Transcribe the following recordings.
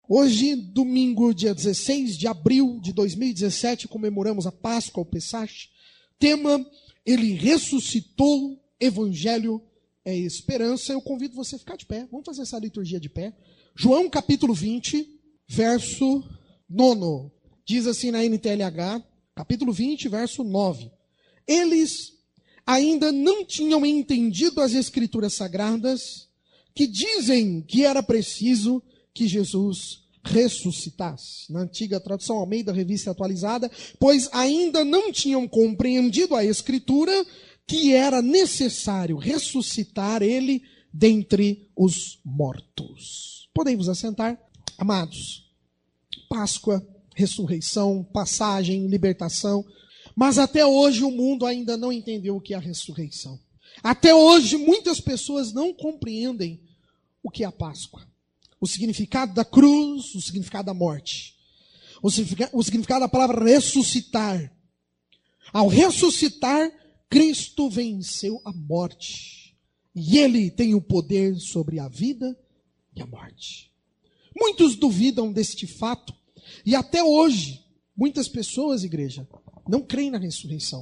Hoje, domingo, dia 16 de abril de 2017, comemoramos a Páscoa, o Pessach. Tema, Ele ressuscitou, Evangelho é esperança. Eu convido você a ficar de pé. Vamos fazer essa liturgia de pé. João capítulo 20, verso 9. Diz assim na NTLH, capítulo 20, verso 9. Eles ainda não tinham entendido as Escrituras Sagradas, que dizem que era preciso que Jesus ressuscitasse. Na antiga tradução Almeida, revista atualizada, pois ainda não tinham compreendido a Escritura que era necessário ressuscitar ele dentre os mortos. Podem vos assentar, amados. Páscoa, ressurreição, passagem, libertação. Mas até hoje o mundo ainda não entendeu o que é a ressurreição. Até hoje muitas pessoas não compreendem o que é a Páscoa. O significado da cruz, o significado da morte. O significado da palavra ressuscitar. Ao ressuscitar, Cristo venceu a morte. E Ele tem o poder sobre a vida e a morte. Muitos duvidam deste fato. E até hoje, muitas pessoas, igreja, não creem na ressurreição.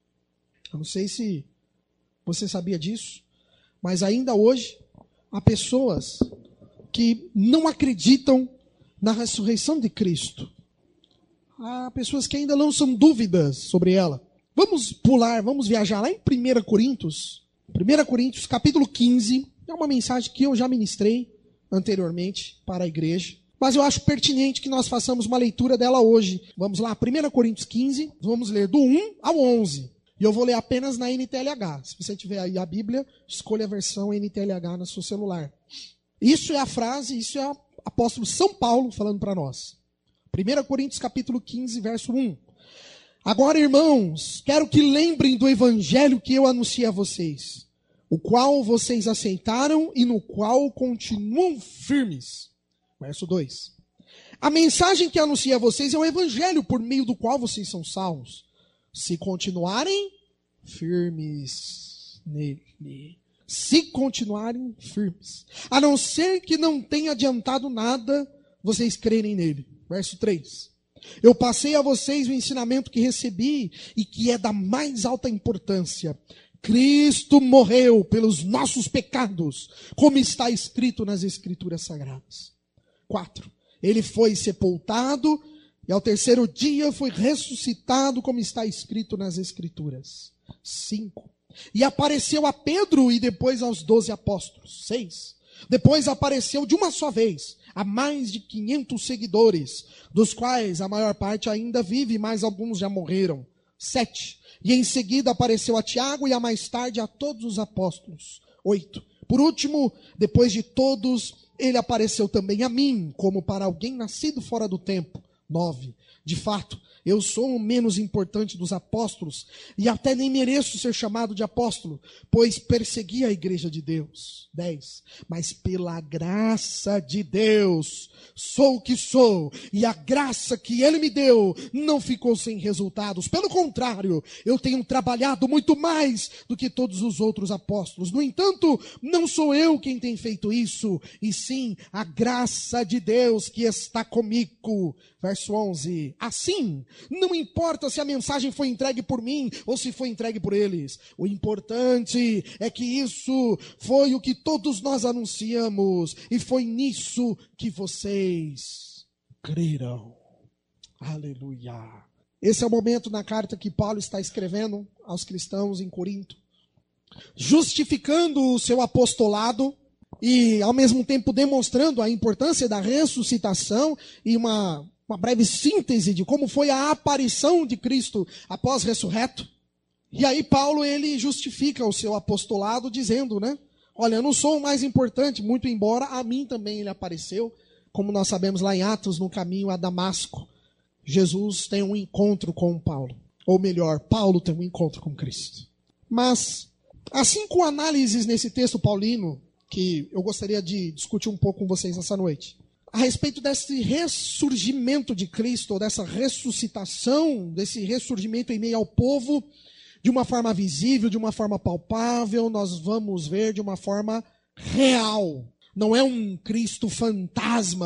Eu não sei se você sabia disso, mas ainda hoje há pessoas que não acreditam na ressurreição de Cristo. Há pessoas que ainda lançam dúvidas sobre ela. Vamos pular, vamos viajar lá em 1 Coríntios. 1 Coríntios, capítulo 15. É uma mensagem que eu já ministrei anteriormente para a igreja. Mas eu acho pertinente que nós façamos uma leitura dela hoje. Vamos lá, 1 Coríntios 15. Vamos ler do 1 ao 11. E eu vou ler apenas na NTLH. Se você tiver aí a Bíblia, escolha a versão NTLH no seu celular. Isso é a frase, isso é o apóstolo São Paulo falando para nós. 1 Coríntios capítulo 15, verso 1. Agora, irmãos, quero que lembrem do evangelho que eu anunciei a vocês, o qual vocês aceitaram e no qual continuam firmes. Verso 2. A mensagem que anunciei a vocês é o evangelho por meio do qual vocês são salvos, se continuarem firmes nele. Se continuarem firmes. A não ser que não tenha adiantado nada vocês crerem nele. Verso 3. Eu passei a vocês o ensinamento que recebi e que é da mais alta importância. Cristo morreu pelos nossos pecados, como está escrito nas Escrituras Sagradas. 4. Ele foi sepultado e ao terceiro dia foi ressuscitado, como está escrito nas Escrituras. 5. E apareceu a Pedro e depois aos 12 apóstolos. 6. Depois apareceu de uma só vez a mais de 500 seguidores, dos quais a maior parte ainda vive, mas alguns já morreram. 7. E em seguida apareceu a Tiago e a mais tarde a todos os apóstolos. 8. Por último, depois de todos, ele apareceu também a mim, como para alguém nascido fora do tempo. 9. De fato, eu sou o menos importante dos apóstolos e até nem mereço ser chamado de apóstolo, pois persegui a igreja de Deus. 10. Mas pela graça de Deus sou o que sou, e a graça que Ele me deu não ficou sem resultados. Pelo contrário, eu tenho trabalhado muito mais do que todos os outros apóstolos. No entanto, não sou eu quem tem feito isso, e sim a graça de Deus que está comigo. Verso 11. Assim, não importa se a mensagem foi entregue por mim ou se foi entregue por eles. O importante é que isso foi o que todos nós anunciamos e foi nisso que vocês creram. Aleluia. Esse é o momento na carta que Paulo está escrevendo aos cristãos em Corinto, justificando o seu apostolado e ao mesmo tempo demonstrando a importância da ressuscitação e uma breve síntese de como foi a aparição de Cristo após ressurreto. E aí Paulo, ele justifica o seu apostolado dizendo, olha, eu não sou o mais importante, muito embora a mim também ele apareceu, como nós sabemos lá em Atos, no caminho a Damasco. Jesus tem um encontro com Paulo. Ou melhor, Paulo tem um encontro com Cristo. Mas, assim com análises nesse texto paulino, que eu gostaria de discutir um pouco com vocês nessa noite, a respeito desse ressurgimento de Cristo, ou dessa ressuscitação, desse ressurgimento em meio ao povo, de uma forma visível, de uma forma palpável, nós vamos ver de uma forma real. Não é um Cristo fantasma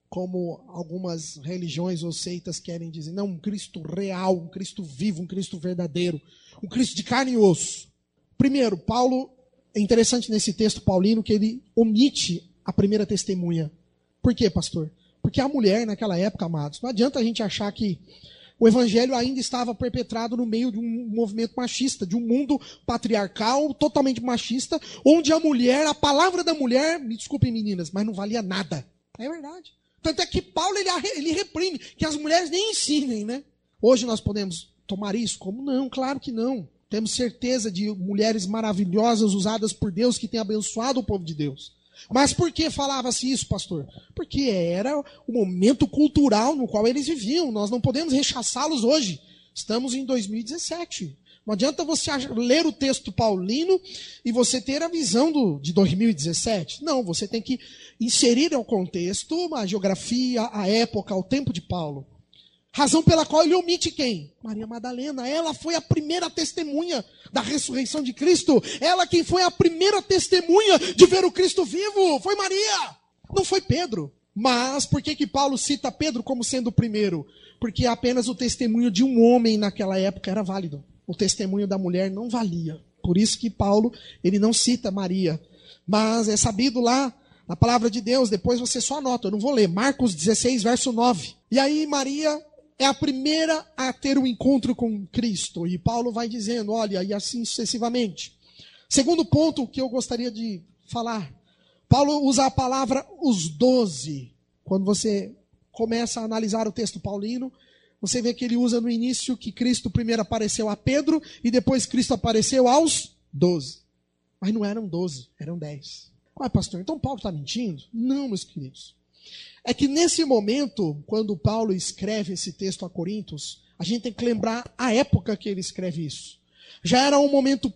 como algumas religiões ou seitas querem dizer. Não, um Cristo real, um Cristo vivo, um Cristo verdadeiro, um Cristo de carne e osso. Primeiro, Paulo, é interessante nesse texto paulino que ele omite a primeira testemunha. Por quê, pastor? Porque a mulher naquela época, amados, não adianta a gente achar que o evangelho ainda estava perpetrado no meio de um movimento machista, de um mundo patriarcal, totalmente machista, onde a mulher, a palavra da mulher, me desculpem meninas, mas não valia nada. É verdade. Tanto é que Paulo, ele reprime, que as mulheres nem ensinem, né? Hoje nós podemos tomar isso como? Não, claro que não. Temos certeza de mulheres maravilhosas usadas por Deus que têm abençoado o povo de Deus. Mas por que falava-se isso, pastor? Porque era o momento cultural no qual eles viviam. Nós não podemos rechaçá-los hoje. Estamos em 2017. Não adianta você ler o texto paulino e você ter a visão de 2017. Não, você tem que inserir ao contexto a geografia, a época, o tempo de Paulo. Razão pela qual ele omite quem? Maria Madalena. Ela foi a primeira testemunha da ressurreição de Cristo. Ela quem foi a primeira testemunha de ver o Cristo vivo. Foi Maria. Não foi Pedro. Mas por que Paulo cita Pedro como sendo o primeiro? Porque apenas o testemunho de um homem naquela época era válido. O testemunho da mulher não valia. Por isso que Paulo, ele não cita Maria. Mas é sabido lá na palavra de Deus, depois você só anota, eu não vou ler. Marcos 16, verso 9. E aí Maria é a primeira a ter um encontro com Cristo. E Paulo vai dizendo, olha, e assim sucessivamente. Segundo ponto que eu gostaria de falar. Paulo usa a palavra os 12. Quando você começa a analisar o texto paulino, você vê que ele usa no início que Cristo primeiro apareceu a Pedro e depois Cristo apareceu aos 12. Mas não eram 12, eram 10. Mas pastor, então Paulo está mentindo? Não, meus queridos. É que nesse momento, quando Paulo escreve esse texto a Coríntios, a gente tem que lembrar a época que ele escreve isso. Já era um momento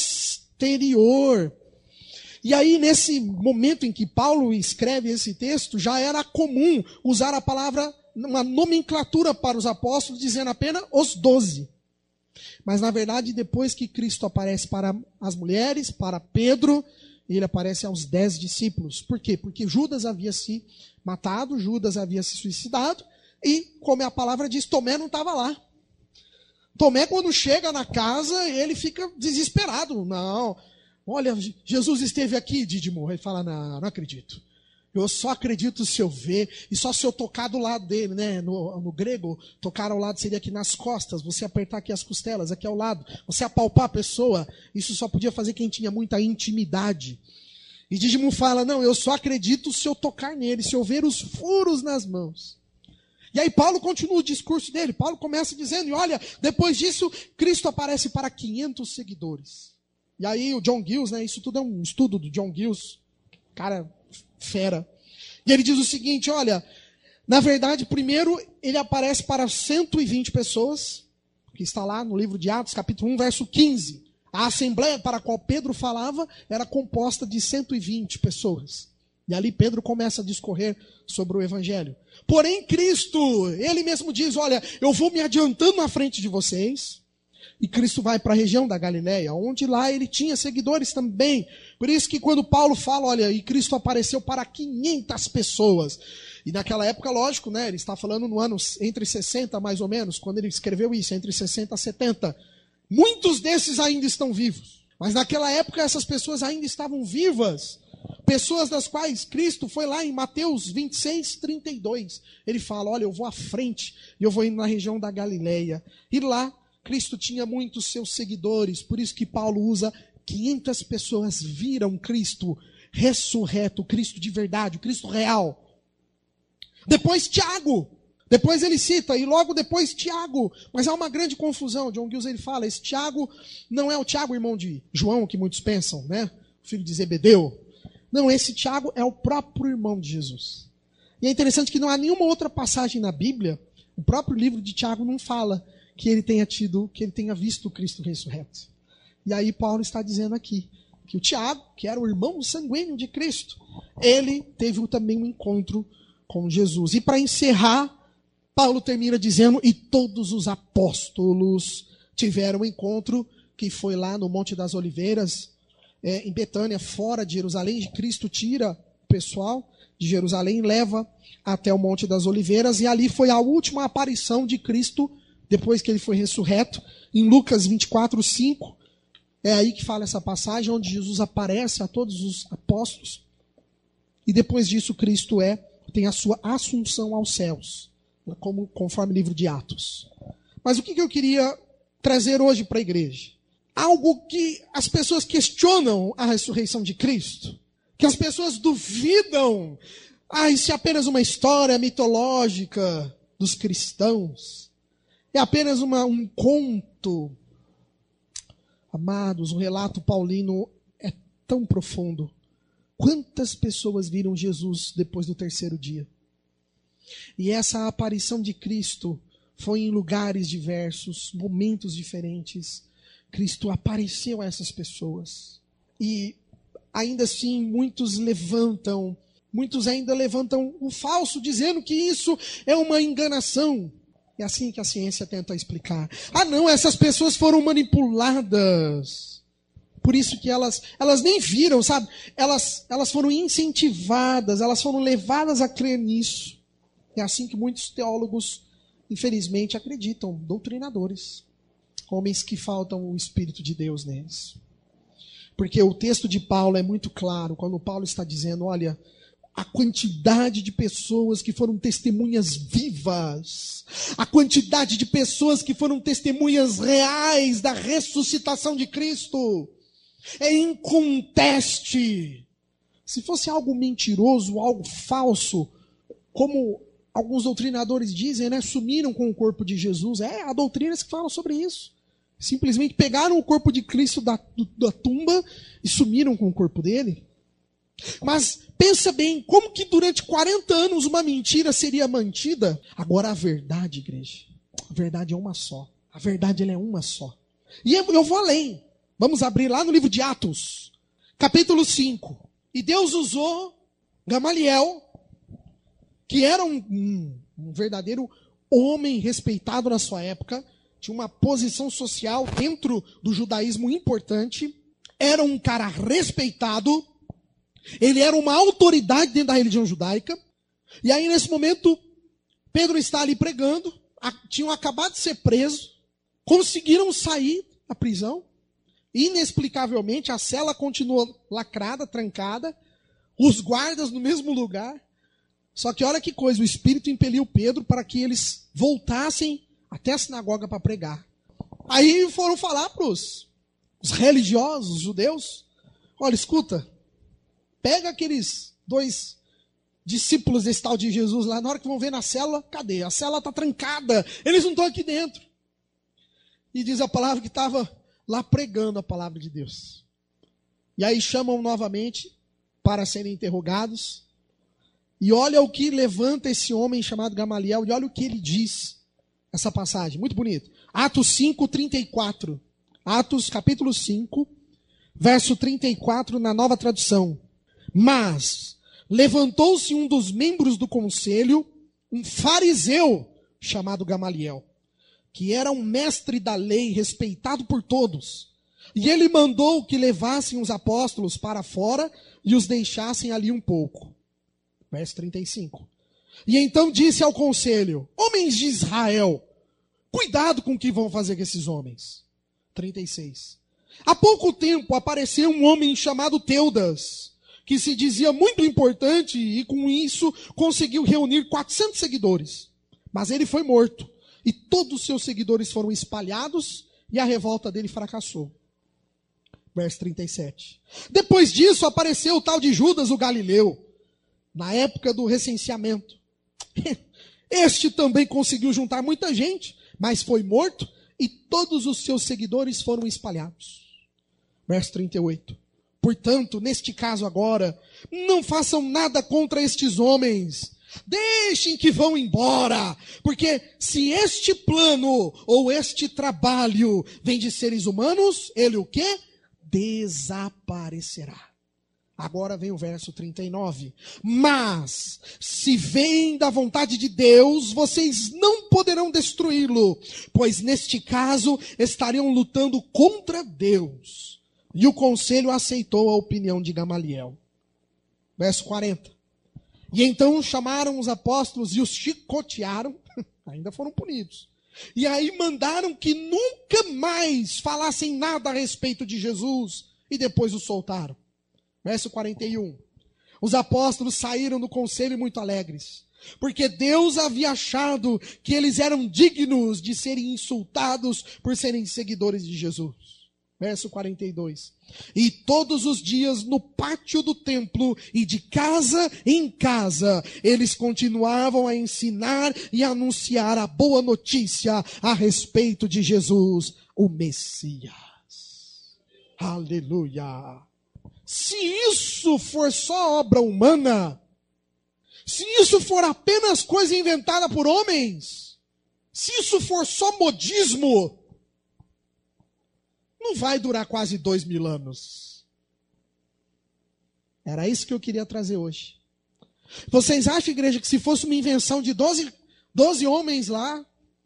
posterior. E aí, nesse momento em que Paulo escreve esse texto, já era comum usar a palavra, uma nomenclatura para os apóstolos, dizendo apenas os 12. Mas, na verdade, depois que Cristo aparece para as mulheres, para Pedro, ele aparece aos 10 discípulos. Por quê? Porque Judas havia se matado, Judas havia se suicidado, e, como a palavra diz, Tomé não estava lá. Tomé, quando chega na casa, ele fica desesperado. Não, olha, Jesus esteve aqui, Didimo. Ele fala, não acredito. Eu só acredito se eu ver, e só se eu tocar do lado dele, né? No grego, tocar ao lado seria aqui nas costas, você apertar aqui as costelas, aqui ao lado, você apalpar a pessoa. Isso só podia fazer quem tinha muita intimidade. E Dídimo fala, não, eu só acredito se eu tocar nele, se eu ver os furos nas mãos. E aí Paulo continua o discurso dele. Paulo começa dizendo, e olha, depois disso, Cristo aparece para 500 seguidores. E aí o John Giles, né? Isso tudo é um estudo do John Giles, cara fera. E ele diz o seguinte, olha, na verdade, primeiro ele aparece para 120 pessoas, que está lá no livro de Atos, capítulo 1, verso 15. A assembleia para a qual Pedro falava era composta de 120 pessoas. E ali Pedro começa a discorrer sobre o evangelho. Porém, Cristo, ele mesmo diz, olha, eu vou me adiantando na frente de vocês. E Cristo vai para a região da Galileia, onde lá ele tinha seguidores também. Por isso que quando Paulo fala, olha, e Cristo apareceu para 500 pessoas. E naquela época, lógico, né, ele está falando no ano entre 60 mais ou menos, quando ele escreveu isso, entre 60 e 70. Muitos desses ainda estão vivos. Mas naquela época essas pessoas ainda estavam vivas. Pessoas das quais Cristo foi lá em Mateus 26, 32. Ele fala, olha, eu vou à frente e eu vou indo na região da Galileia. E lá Cristo tinha muitos seus seguidores, por isso que Paulo usa 500 pessoas viram Cristo ressurreto, o Cristo de verdade, o Cristo real. Depois Tiago, depois ele cita, e logo depois Tiago, mas há uma grande confusão. John Giles ele fala, esse Tiago não é o Tiago, irmão de João, que muitos pensam, né? Filho de Zebedeu. Não, esse Tiago é o próprio irmão de Jesus. E é interessante que não há nenhuma outra passagem na Bíblia, o próprio livro de Tiago não fala que ele tenha visto o Cristo ressurreto. E aí Paulo está dizendo aqui, que o Tiago, que era o irmão sanguíneo de Cristo, ele teve também um encontro com Jesus. E para encerrar, Paulo termina dizendo, e todos os apóstolos tiveram um encontro, que foi lá no Monte das Oliveiras, em Betânia, fora de Jerusalém. Cristo tira pessoal de Jerusalém, leva até o Monte das Oliveiras, e ali foi a última aparição de Cristo, depois que ele foi ressurreto, em Lucas 24:5, é aí que fala essa passagem, onde Jesus aparece a todos os apóstolos, e depois disso Cristo tem a sua assunção aos céus, conforme o livro de Atos. Mas o que eu queria trazer hoje para a igreja? Algo que as pessoas questionam a ressurreição de Cristo, que as pessoas duvidam, isso é apenas uma história mitológica dos cristãos, é apenas um conto. Amados, o relato paulino é tão profundo. Quantas pessoas viram Jesus depois do terceiro dia? E essa aparição de Cristo foi em lugares diversos, momentos diferentes. Cristo apareceu a essas pessoas. E ainda assim, muitos ainda levantam o falso, dizendo que isso é uma enganação. É assim que a ciência tenta explicar. Não, essas pessoas foram manipuladas. Por isso que elas nem viram, sabe? Elas foram incentivadas, elas foram levadas a crer nisso. É assim que muitos teólogos, infelizmente, acreditam, doutrinadores. Homens que faltam o Espírito de Deus neles. Porque o texto de Paulo é muito claro, quando Paulo está dizendo, olha, a quantidade de pessoas que foram testemunhas vivas, a quantidade de pessoas que foram testemunhas reais da ressuscitação de Cristo, é inconteste. Se fosse algo mentiroso, algo falso, como alguns doutrinadores dizem, sumiram com o corpo de Jesus. Há doutrinas que falam sobre isso. Simplesmente pegaram o corpo de Cristo da tumba e sumiram com o corpo dele. Mas pensa bem, como que durante 40 anos uma mentira seria mantida? Agora a verdade, igreja, a verdade é uma só. A verdade ela é uma só. E eu vou além. Vamos abrir lá no livro de Atos, capítulo 5. E Deus usou Gamaliel, que era um verdadeiro homem respeitado na sua época, tinha uma posição social dentro do judaísmo importante, era um cara respeitado, ele era uma autoridade dentro da religião judaica, e aí nesse momento, Pedro está ali pregando, tinham acabado de ser presos, conseguiram sair da prisão, inexplicavelmente a cela continuou lacrada, trancada, os guardas no mesmo lugar. Só que olha que coisa, o Espírito impeliu Pedro para que eles voltassem até a sinagoga para pregar. Aí foram falar para os religiosos, os judeus, olha, escuta, pega aqueles 2 discípulos desse tal de Jesus lá, na hora que vão ver na cela, cadê? A cela está trancada, eles não estão aqui dentro. E diz a palavra que estava lá pregando a palavra de Deus. E aí chamam novamente para serem interrogados. E olha o que levanta esse homem chamado Gamaliel, e olha o que ele diz, essa passagem, muito bonito. Atos 5, 34. Atos, capítulo 5, verso 34, na Nova Tradução. Mas levantou-se um dos membros do conselho, um fariseu chamado Gamaliel, que era um mestre da lei, respeitado por todos. E ele mandou que levassem os apóstolos para fora e os deixassem ali um pouco. Verso 35. E então disse ao conselho, homens de Israel, cuidado com o que vão fazer com esses homens. 36. Há pouco tempo apareceu um homem chamado Teudas, que se dizia muito importante e com isso conseguiu reunir 400 seguidores. Mas ele foi morto e todos os seus seguidores foram espalhados e a revolta dele fracassou. Verso 37. Depois disso apareceu o tal de Judas o Galileu, na época do recenseamento. Este também conseguiu juntar muita gente, mas foi morto e todos os seus seguidores foram espalhados. Verso 38. Portanto, neste caso agora, não façam nada contra estes homens. Deixem que vão embora, porque se este plano ou este trabalho vem de seres humanos, ele o quê? Desaparecerá. Agora vem o verso 39. Mas, se vem da vontade de Deus, vocês não poderão destruí-lo, pois neste caso estariam lutando contra Deus. E o conselho aceitou a opinião de Gamaliel. Verso 40. E então chamaram os apóstolos e os chicotearam, ainda foram punidos. E aí mandaram que nunca mais falassem nada a respeito de Jesus, e depois os soltaram. Verso 41. Os apóstolos saíram do conselho muito alegres, porque Deus havia achado que eles eram dignos de serem insultados por serem seguidores de Jesus. Verso 42. E todos os dias no pátio do templo e de casa em casa, eles continuavam a ensinar e a anunciar a boa notícia a respeito de Jesus, o Messias. Aleluia! Se isso for só obra humana, se isso for apenas coisa inventada por homens, se isso for só modismo, não vai durar quase 2000 anos. Era isso que eu queria trazer hoje. Vocês acham, igreja, que se fosse uma invenção de 12 homens lá,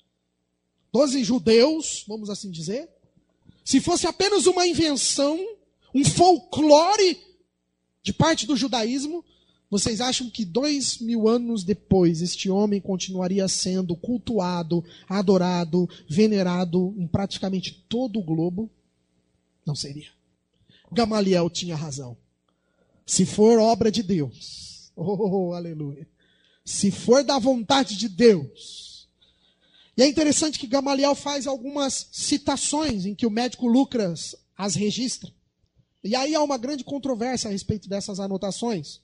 12 judeus, vamos assim dizer, se fosse apenas uma invenção, um folclore de parte do judaísmo, vocês acham que 2000 anos depois este homem continuaria sendo cultuado, adorado, venerado em praticamente todo o globo? Não seria. Gamaliel tinha razão. Se for obra de Deus, aleluia, se for da vontade de Deus. E é interessante que Gamaliel faz algumas citações em que o médico Lucas as registra. E aí há uma grande controvérsia a respeito dessas anotações.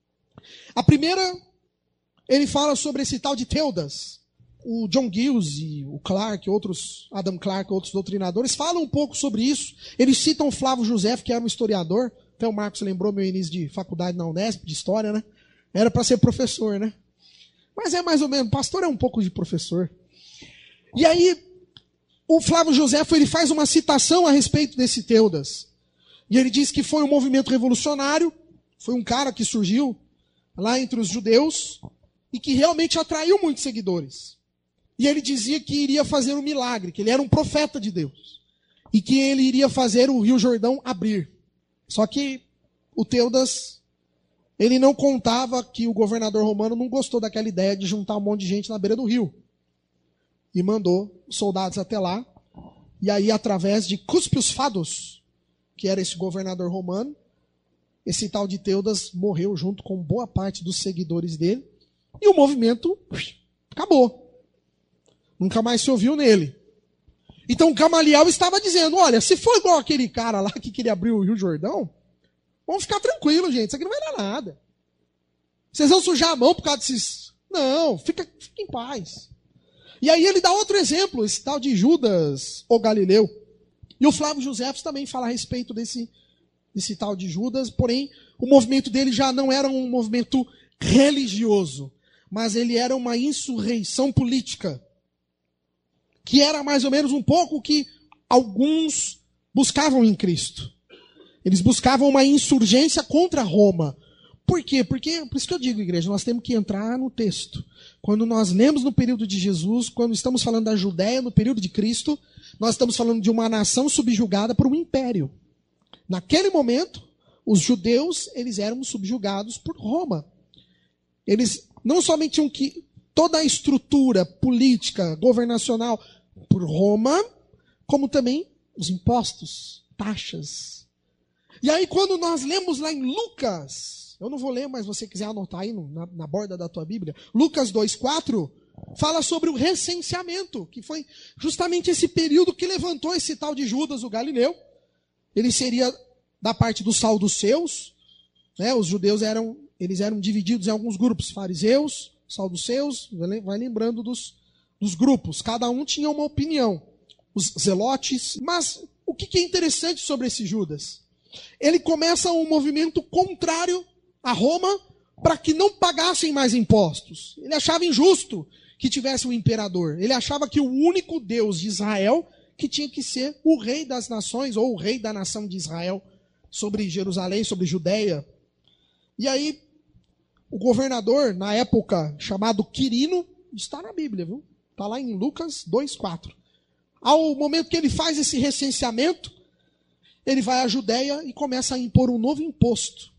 A primeira, ele fala sobre esse tal de Teudas. O John Giles e o Clark, Adam Clark, outros doutrinadores, falam um pouco sobre isso. Eles citam o Flávio José, que era um historiador. Até o Marcos lembrou meu início de faculdade na Unesp, de história, né? Era para ser professor, né? Mas é mais ou menos, pastor é um pouco de professor. E aí, o Flávio José, ele faz uma citação a respeito desse Teudas. E ele diz que foi um movimento revolucionário, foi um cara que surgiu lá entre os judeus e que realmente atraiu muitos seguidores. E ele dizia que iria fazer um milagre, que ele era um profeta de Deus. E que ele iria fazer o Rio Jordão abrir. Só que o Teudas, ele não contava que o governador romano não gostou daquela ideia de juntar um monte de gente na beira do rio. E mandou soldados até lá. E aí, através de Cuspius Fados, que era esse governador romano, esse tal de Teudas morreu junto com boa parte dos seguidores dele. E o movimento acabou. Nunca mais se ouviu nele. Então Gamaliel estava dizendo, olha, se for igual aquele cara lá que queria abrir o Rio Jordão, vamos ficar tranquilos, gente, isso aqui não vai dar nada. Vocês vão sujar a mão por causa desses... Não, fica em paz. E aí ele dá outro exemplo, esse tal de Judas, o Galileu. E o Flávio José também fala a respeito desse tal de Judas, porém o movimento dele já não era um movimento religioso, mas ele era uma insurreição política, que era mais ou menos um pouco o que alguns buscavam em Cristo. Eles buscavam uma insurgência contra Roma. Por quê? Porque, por isso que eu digo, igreja, nós temos que entrar no texto. Quando nós lemos no período de Jesus, quando estamos falando da Judéia no período de Cristo, nós estamos falando de uma nação subjugada por um império. Naquele momento, os judeus, eles eram subjugados por Roma. Eles não somente tinham que toda a estrutura política, governacional por Roma, como também os impostos, taxas. E aí quando nós lemos lá em Lucas, eu não vou ler, mas se você quiser anotar aí na borda da tua Bíblia, Lucas 2,4, fala sobre o recenseamento, que foi justamente esse período que levantou esse tal de Judas, o Galileu. Ele seria da parte dos saduceus, né? Os judeus eram divididos em alguns grupos, fariseus, saduceus, vai lembrando dos grupos, cada um tinha uma opinião, os zelotes. Mas o que é interessante sobre esse Judas? Ele começa um movimento contrário a Roma para que não pagassem mais impostos. Ele achava injusto que tivesse um imperador. Ele achava que o único Deus de Israel que tinha que ser o rei das nações, ou o rei da nação de Israel, sobre Jerusalém, sobre Judeia. E aí, o governador, na época, chamado Quirino, está na Bíblia, viu? Está lá em Lucas 2,4. Ao momento que ele faz esse recenseamento, ele vai à Judéia e começa a impor um novo imposto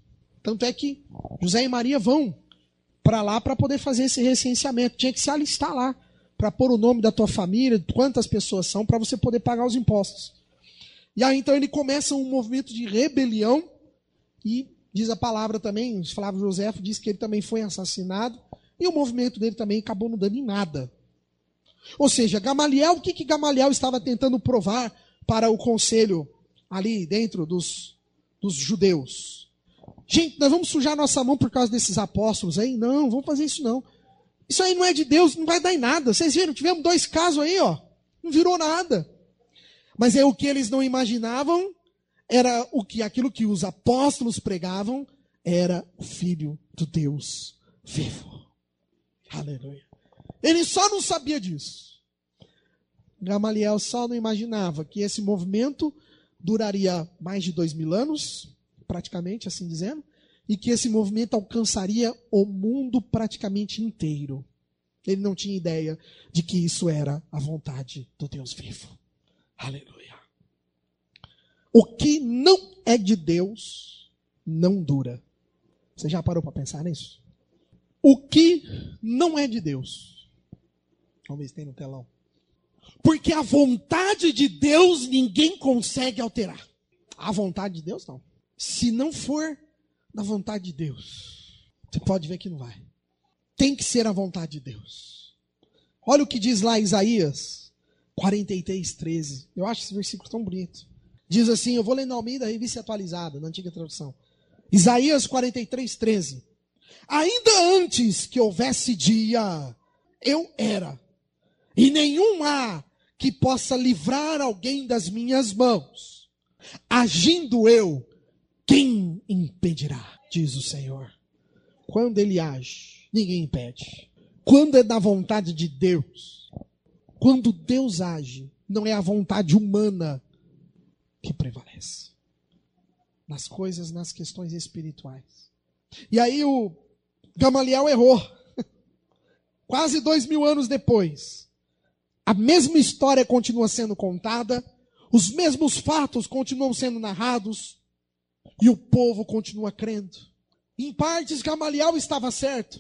Tanto é que José e Maria vão para lá para poder fazer esse recenseamento. Tinha que se alistar lá para pôr o nome da tua família, quantas pessoas são, para você poder pagar os impostos. E aí então ele começa um movimento de rebelião e diz a palavra também, Flávio Joséfo diz que ele também foi assassinado e o movimento dele também acabou não dando em nada. Ou seja, Gamaliel, o que Gamaliel estava tentando provar para o conselho ali dentro dos judeus? Gente, nós vamos sujar nossa mão por causa desses apóstolos aí? Não, vamos fazer isso não. Isso aí não é de Deus, não vai dar em nada. Vocês viram, tivemos 2 casos aí, ó, não virou nada. Mas é o que eles não imaginavam, era aquilo que os apóstolos pregavam, era o Filho do Deus vivo. Aleluia. Ele só não sabia disso. Gamaliel só não imaginava que esse movimento duraria mais de 2000 anos, praticamente assim dizendo, e que esse movimento alcançaria o mundo praticamente inteiro. Ele não tinha ideia de que isso era a vontade do Deus vivo. Aleluia. O que não é de Deus não dura. Você já parou para pensar nisso? O que não é de Deus. Vamos ver se tem no telão. Porque a vontade de Deus ninguém consegue alterar. A vontade de Deus não. Se não for da vontade de Deus, você pode ver que não vai. Tem que ser a vontade de Deus. Olha o que diz lá Isaías 43:13. Eu acho esse versículo tão bonito. Diz assim, eu vou ler na Almeida, Revista Atualizada, na antiga tradução. Isaías 43:13. Ainda antes que houvesse dia, eu era. E nenhum há que possa livrar alguém das minhas mãos. Agindo eu, quem impedirá? Diz o Senhor. Quando ele age, ninguém impede. Quando é da vontade de Deus, quando Deus age, não é a vontade humana que prevalece. Nas coisas, nas questões espirituais. E aí o Gamaliel errou. Quase 2000 anos depois, a mesma história continua sendo contada, os mesmos fatos continuam sendo narrados, e o povo continua crendo. Em partes, Gamaliel estava certo.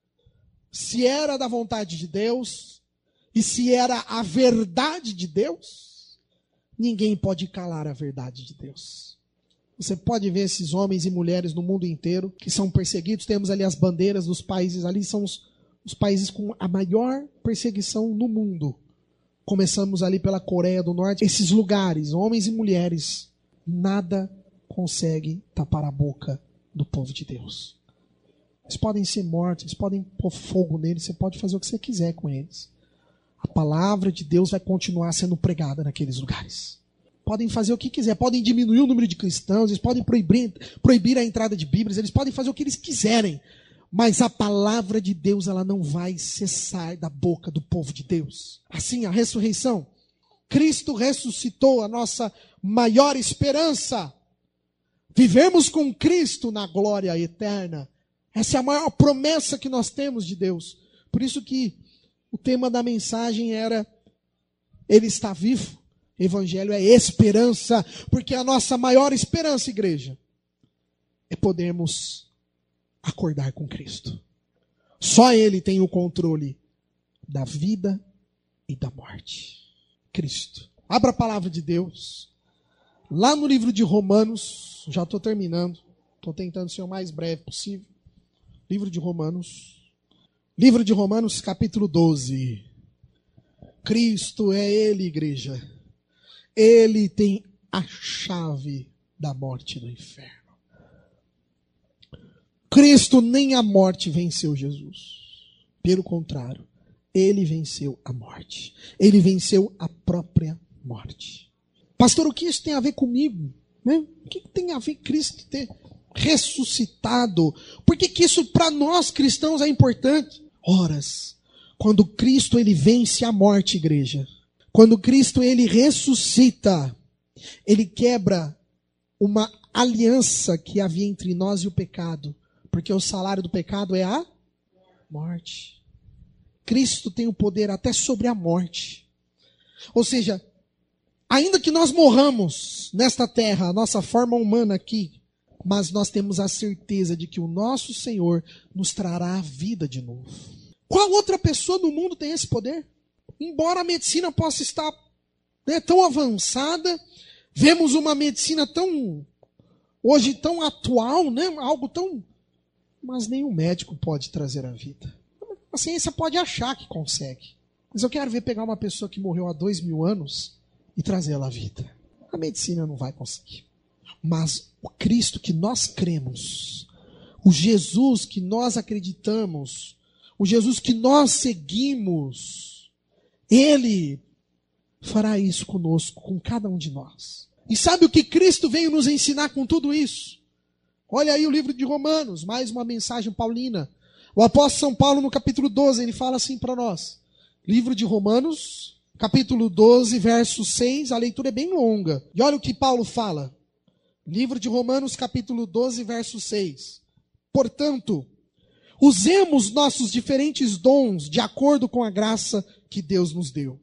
Se era da vontade de Deus, e se era a verdade de Deus, ninguém pode calar a verdade de Deus. Você pode ver esses homens e mulheres no mundo inteiro que são perseguidos. Temos ali as bandeiras dos países, ali são os países com a maior perseguição no mundo. Começamos ali pela Coreia do Norte. Esses lugares, homens e mulheres, nada consegue tapar a boca do povo de Deus. Eles podem ser mortos, eles podem pôr fogo neles, você pode fazer o que você quiser com eles. A palavra de Deus vai continuar sendo pregada naqueles lugares. Podem fazer o que quiser, podem diminuir o número de cristãos, eles podem proibir a entrada de Bíblias, eles podem fazer o que eles quiserem. Mas a palavra de Deus, ela não vai cessar da boca do povo de Deus. Assim, a ressurreição. Cristo ressuscitou, a nossa maior esperança. Vivemos com Cristo na glória eterna. Essa é a maior promessa que nós temos de Deus. Por isso que o tema da mensagem era Ele está vivo. Evangelho é esperança. Porque a nossa maior esperança, igreja, é podermos acordar com Cristo. Só Ele tem o controle da vida e da morte. Cristo. Abra a palavra de Deus. Lá no livro de Romanos, já estou terminando. Estou tentando ser o mais breve possível. Livro de Romanos. Livro de Romanos, capítulo 12. Cristo é Ele, igreja. Ele tem a chave da morte e do inferno. Cristo nem a morte venceu Jesus. Pelo contrário, Ele venceu a morte. Ele venceu a própria morte. Pastor, o que isso tem a ver comigo? Né? O que tem a ver Cristo ter ressuscitado? Por que isso para nós cristãos é importante? Horas, quando Cristo ele vence a morte, igreja. Quando Cristo ele ressuscita, ele quebra uma aliança que havia entre nós e o pecado. Porque o salário do pecado é a morte. Cristo tem o poder até sobre a morte. Ou seja, ainda que nós morramos nesta terra, a nossa forma humana aqui, mas nós temos a certeza de que o nosso Senhor nos trará a vida de novo. Qual outra pessoa no mundo tem esse poder? Embora a medicina possa estar tão avançada, vemos uma medicina hoje tão atual, algo tão... Mas nenhum médico pode trazer a vida. A ciência pode achar que consegue. Mas eu quero ver pegar uma pessoa que morreu há 2000 anos e trazê-la à vida. A medicina não vai conseguir. Mas o Cristo que nós cremos, o Jesus que nós acreditamos, o Jesus que nós seguimos, Ele fará isso conosco, com cada um de nós. E sabe o que Cristo veio nos ensinar com tudo isso? Olha aí o livro de Romanos, mais uma mensagem paulina. O apóstolo São Paulo, no capítulo 12, ele fala assim para nós. Livro de Romanos, capítulo 12, verso 6, a leitura é bem longa. E olha o que Paulo fala. Livro de Romanos, capítulo 12, verso 6. Portanto, usemos nossos diferentes dons de acordo com a graça que Deus nos deu.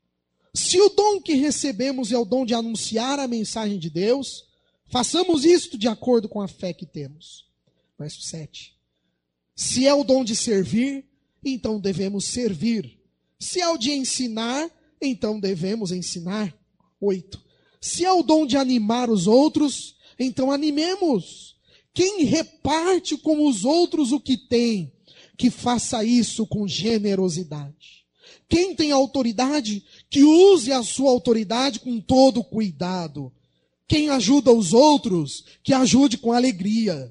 Se o dom que recebemos é o dom de anunciar a mensagem de Deus, façamos isto de acordo com a fé que temos. Verso 7. Se é o dom de servir, então devemos servir. Se é o de ensinar, então devemos ensinar. 8. Se é o dom de animar os outros, então animemos. Quem reparte com os outros o que tem, que faça isso com generosidade. Quem tem autoridade, que use a sua autoridade com todo cuidado. Quem ajuda os outros, que ajude com alegria.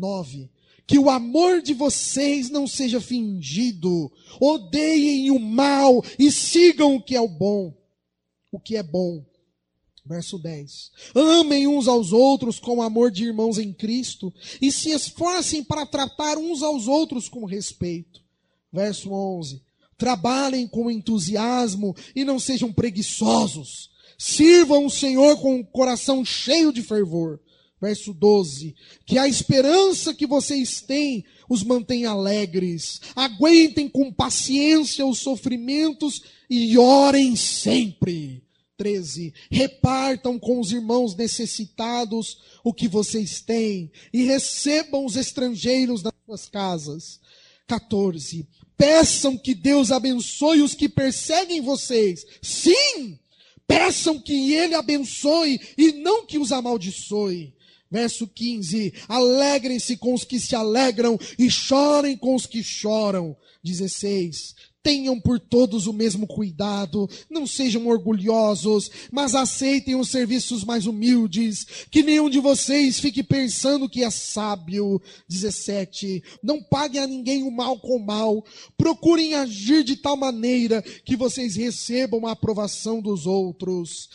9. Que o amor de vocês não seja fingido. Odeiem o mal e sigam o que é o bom. O que é bom. Verso 10. Amem uns aos outros com amor de irmãos em Cristo e se esforcem para tratar uns aos outros com respeito. Verso 11. Trabalhem com entusiasmo e não sejam preguiçosos. Sirvam o Senhor com o coração cheio de fervor. Verso 12. Que a esperança que vocês têm os mantenha alegres. Aguentem com paciência os sofrimentos e orem sempre. 13. Repartam com os irmãos necessitados o que vocês têm e recebam os estrangeiros nas suas casas. 14. Peçam que Deus abençoe os que perseguem vocês. Sim! Peçam que Ele abençoe e não que os amaldiçoe. Verso 15. Alegrem-se com os que se alegram e chorem com os que choram. 16. Tenham por todos o mesmo cuidado, não sejam orgulhosos, mas aceitem os serviços mais humildes, que nenhum de vocês fique pensando que é sábio. 17. Não paguem a ninguém o mal com o mal, procurem agir de tal maneira que vocês recebam a aprovação dos outros.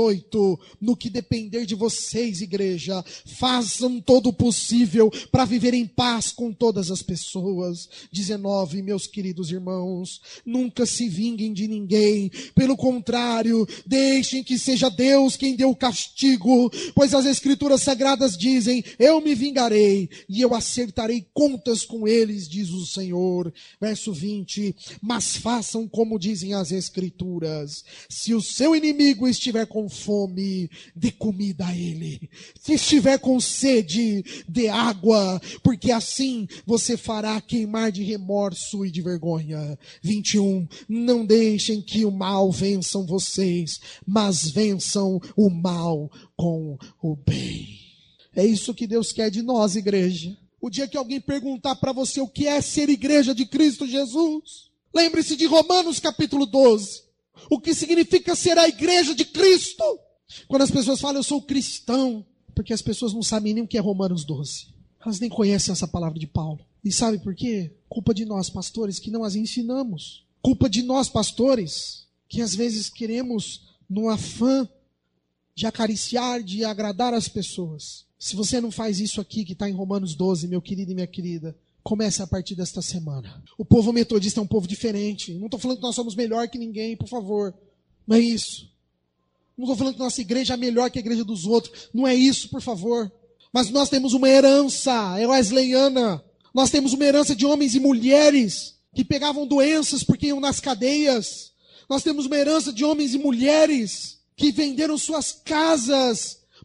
18. No que depender de vocês, igreja, façam todo o possível para viver em paz com todas as pessoas. 19. Meus queridos irmãos, nunca se vinguem de ninguém. Pelo contrário, deixem que seja Deus quem dê o castigo, pois as Escrituras Sagradas dizem: eu me vingarei e eu acertarei contas com eles, diz o Senhor. Verso 20. Mas façam como dizem as Escrituras: se o seu inimigo estiver com fome, dê comida a ele. Se estiver com sede, dê água, porque assim você fará queimar de remorso e de vergonha. 21. Não deixem que o mal vençam vocês, mas vençam o mal com o bem. É isso que Deus quer de nós, igreja. O dia que alguém perguntar para você o que é ser igreja de Cristo Jesus, lembre-se de Romanos capítulo 12. O que significa ser a igreja de Cristo? Quando as pessoas falam eu sou cristão, porque as pessoas não sabem nem o que é Romanos 12. Elas nem conhecem essa palavra de Paulo. E sabe por quê? Culpa de nós, pastores, que não as ensinamos. Culpa de nós, pastores, que às vezes queremos, no afã de acariciar, de agradar as pessoas. Se você não faz isso aqui, que está em Romanos 12, meu querido e minha querida, comece a partir desta semana. O povo metodista é um povo diferente. Não estou falando que nós somos melhor que ninguém, por favor. Não é isso. Não estou falando que nossa igreja é melhor que a igreja dos outros. Não é isso, por favor. Mas nós temos uma herança wesleyana. Nós temos uma herança de homens e mulheres que pegavam doenças porque iam nas cadeias. Nós temos uma herança de homens e mulheres que venderam suas casas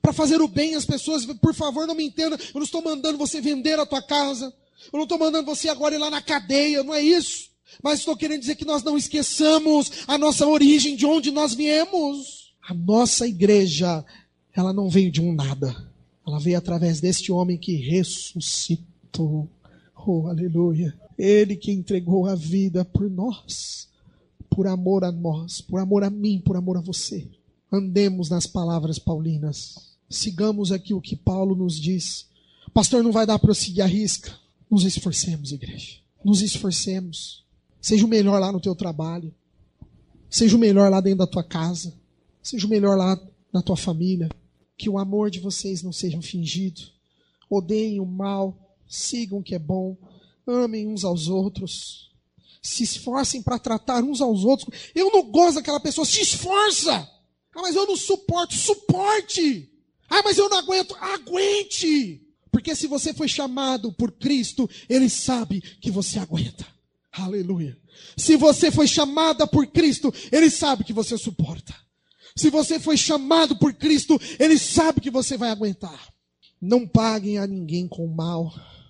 para fazer o bem às pessoas. Por favor, não me entenda, eu não estou mandando você vender a tua casa, eu não estou mandando você agora ir lá na cadeia, não é isso. Mas estou querendo dizer que nós não esqueçamos a nossa origem, de onde nós viemos. A nossa igreja, ela não veio de um nada. Ela veio através deste homem que ressuscitou. Oh, aleluia. Ele que entregou a vida por nós, por amor a nós, por amor a mim, por amor a você. Andemos nas palavras paulinas. Sigamos aqui o que Paulo nos diz. Pastor, não vai dar para eu seguir a risca. Nos esforcemos, igreja. Nos esforcemos. Seja o melhor lá no teu trabalho. Seja o melhor lá dentro da tua casa. Seja o melhor lá na tua família. Que o amor de vocês não seja fingido. Odeiem o mal. Sigam o que é bom. Amem uns aos outros. Se esforcem para tratar uns aos outros. Eu não gosto daquela pessoa. Se esforça. Ah, mas eu não suporto. Suporte. Ah, mas eu não aguento. Aguente. Porque se você foi chamado por Cristo, Ele sabe que você aguenta. Aleluia. Se você foi chamada por Cristo, Ele sabe que você suporta. Se você foi chamado por Cristo, Ele sabe que você vai aguentar. Não paguem a ninguém com mal.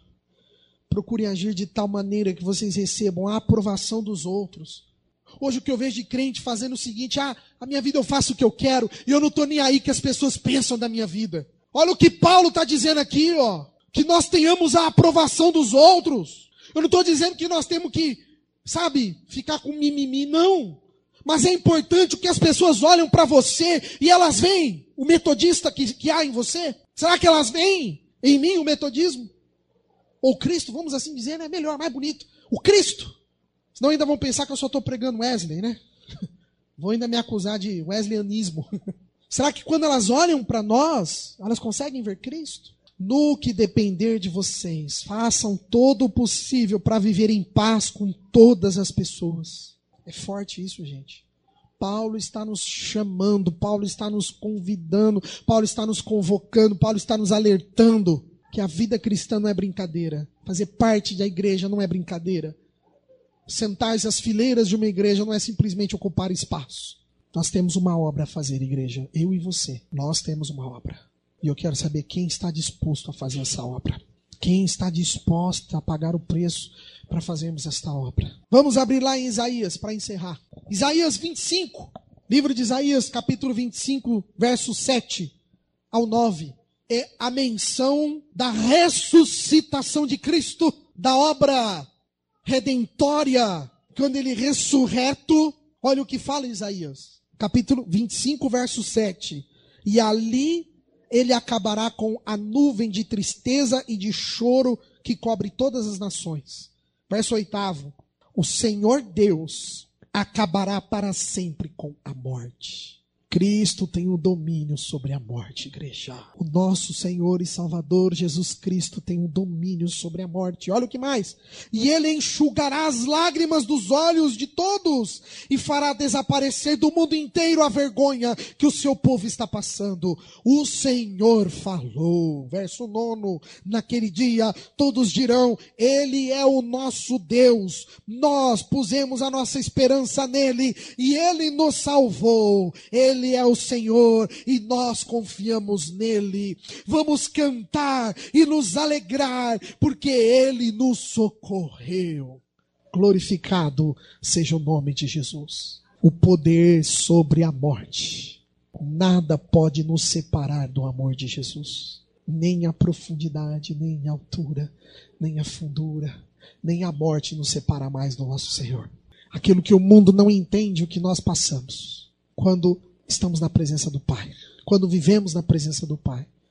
Procurem agir de tal maneira que vocês recebam a aprovação dos outros. Hoje o que eu vejo de crente fazendo o seguinte: a minha vida eu faço o que eu quero e eu não estou nem aí que as pessoas pensam da minha vida. Olha o que Paulo está dizendo aqui, ó, que nós tenhamos a aprovação dos outros. Eu não estou dizendo que nós temos que, ficar com mimimi, não. Mas é importante que as pessoas olham para você e elas veem o metodista que há em você. Será que elas veem em mim o metodismo? Ou Cristo, vamos assim dizer, né? Melhor, mais bonito. O Cristo. Senão ainda vão pensar que eu só estou pregando Wesley, né? Vão ainda me acusar de wesleyanismo. Será que quando elas olham para nós, elas conseguem ver Cristo? No que depender de vocês, façam todo o possível para viver em paz com todas as pessoas. É forte isso, gente. Paulo está nos chamando, Paulo está nos convidando, Paulo está nos convocando, Paulo está nos alertando que a vida cristã não é brincadeira. Fazer parte da igreja não é brincadeira. Sentar-se às fileiras de uma igreja não é simplesmente ocupar espaço. Nós temos uma obra a fazer, igreja. Eu e você. Nós temos uma obra. E eu quero saber quem está disposto a fazer essa obra. Quem está disposto a pagar o preço para fazermos esta obra. Vamos abrir lá em Isaías para encerrar. Isaías 25. Livro de Isaías, capítulo 25, verso 7 ao 9. É a menção da ressuscitação de Cristo, da obra redentória, quando ele ressurreto. Olha o que fala Isaías, capítulo 25, verso 7. E ali ele acabará com a nuvem de tristeza e de choro que cobre todas as nações. Verso 8. O Senhor Deus acabará para sempre com a morte. Cristo tem o domínio sobre a morte, igreja. O nosso Senhor e Salvador Jesus Cristo tem o domínio sobre a morte. Olha o que mais. E Ele enxugará as lágrimas dos olhos de todos e fará desaparecer do mundo inteiro a vergonha que o seu povo está passando. O Senhor falou. Verso 9. Naquele dia todos dirão: Ele é o nosso Deus. Nós pusemos a nossa esperança nele e Ele nos salvou. Ele é o Senhor e nós confiamos nele. Vamos cantar e nos alegrar, porque Ele nos socorreu. Glorificado seja o nome de Jesus. O poder sobre a morte. Nada pode nos separar do amor de Jesus. Nem a profundidade, nem a altura, nem a fundura, nem a morte nos separa mais do nosso Senhor. Aquilo que o mundo não entende, o que nós passamos. Quando estamos na presença do Pai. Quando vivemos na presença do Pai.